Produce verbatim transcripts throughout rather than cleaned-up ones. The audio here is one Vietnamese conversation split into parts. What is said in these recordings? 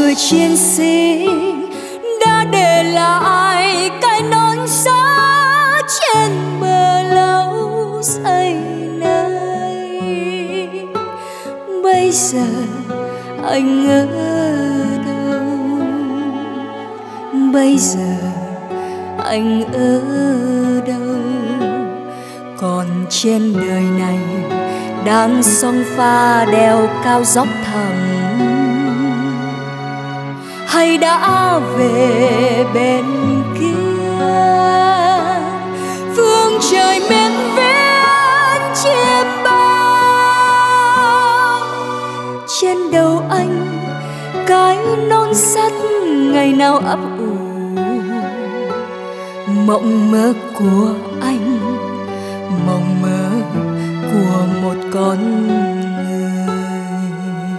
người chiến sĩ đã để lại cái nón giá trên bờ lâu xanh này. Bây giờ anh ở đâu? Bây giờ anh ở đâu? Còn trên đời này đang song pha đèo cao dốc thẳm, hay đã về bên kia phương trời miền viễn chiêm bao? Trên đầu anh cái nón sắt ngày nào ấp ủ mộng mơ của anh, mộng mơ của một con người.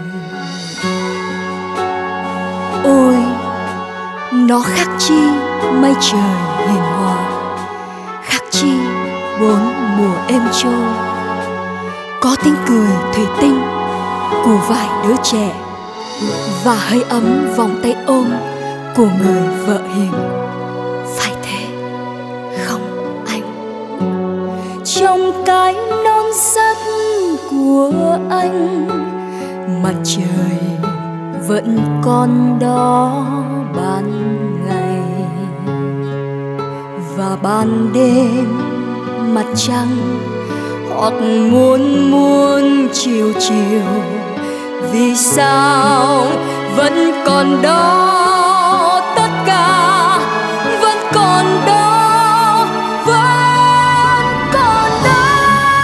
Ôi nó khác chi mây trời hiền hòa, khác chi bốn mùa êm trôi, có tiếng cười thủy tinh của vài đứa trẻ và hơi ấm vòng tay ôm của người vợ hiền. Phải thế không anh? Trong cái nón sắt của anh, mặt trời vẫn còn đó ban ngày, và ban đêm mặt trăng hoặc muôn muôn chiều chiều. Vì sao vẫn còn đó, tất cả vẫn còn đó, vẫn còn đó.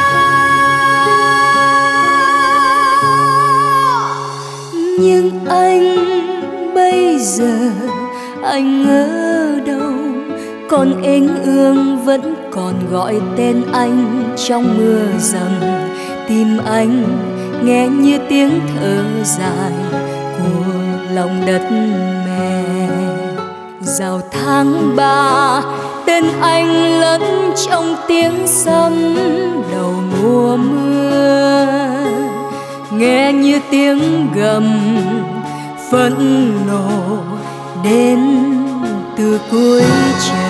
Nhưng anh bây giờ anh ở đâu? Con ếch ương vẫn còn gọi tên anh trong mưa dầm. Tim anh nghe như tiếng thở dài của lòng đất mẹ. Rào tháng ba tên anh lẫn trong tiếng sấm đầu mùa mưa, nghe như tiếng gầm phẫn nộ đến từ cuối trời.